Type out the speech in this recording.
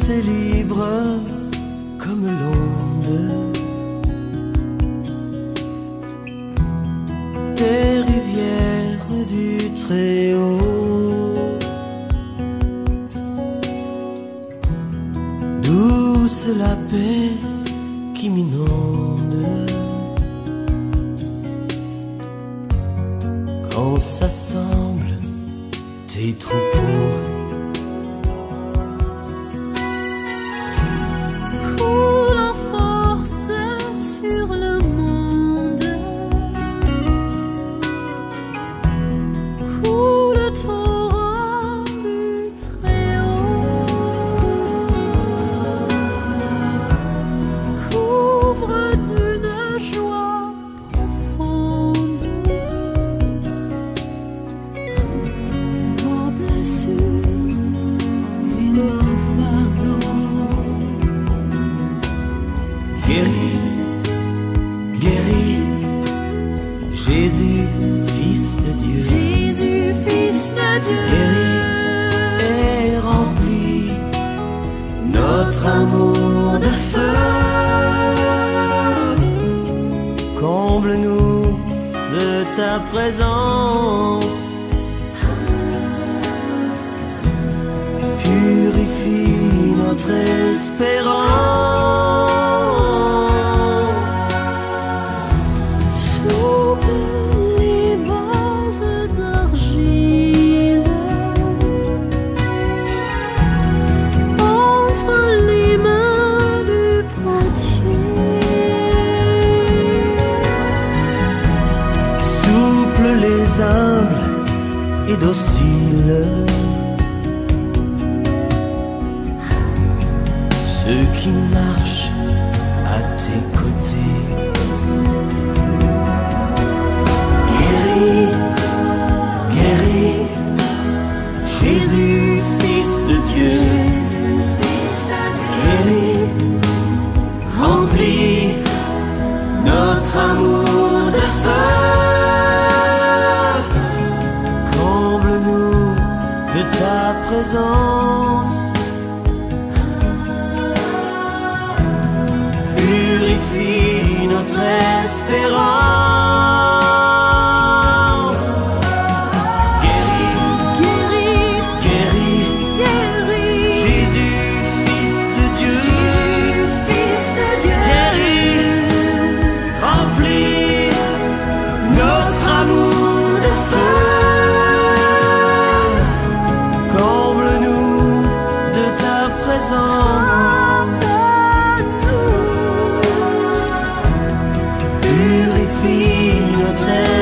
et libre comme l'onde des rivières du Très-Haut. Douce la paix qui m'inonde quand s'assemblent tes troupeaux. Coule en force sur le monde, coule torrent du Très-Haut, couvre d'une joie profonde nos blessures et nos fardeaux. Guéris, guéris, Jésus, Fils de Dieu. Jésus, Fils de Dieu, Guéris et remplis notre amour de feu. Comble-nous de ta présence, purifie notre espérance. souple les vases d'argile entre les mains du potier. Souple les humbles et dociles, ceux qui marchent à tes côtés. Guéris, guéris, Jésus, Fils de Dieu. Guéris, remplis notre amour de feu. Comble-nous de ta présence, purifie notre espérance. Guéris, Guéris, guéris, guéris, Jésus, Fils de Dieu. Jésus, Fils de Dieu, Guéris, remplis notre amour de feu. Comble-nous de ta présence, purifie notre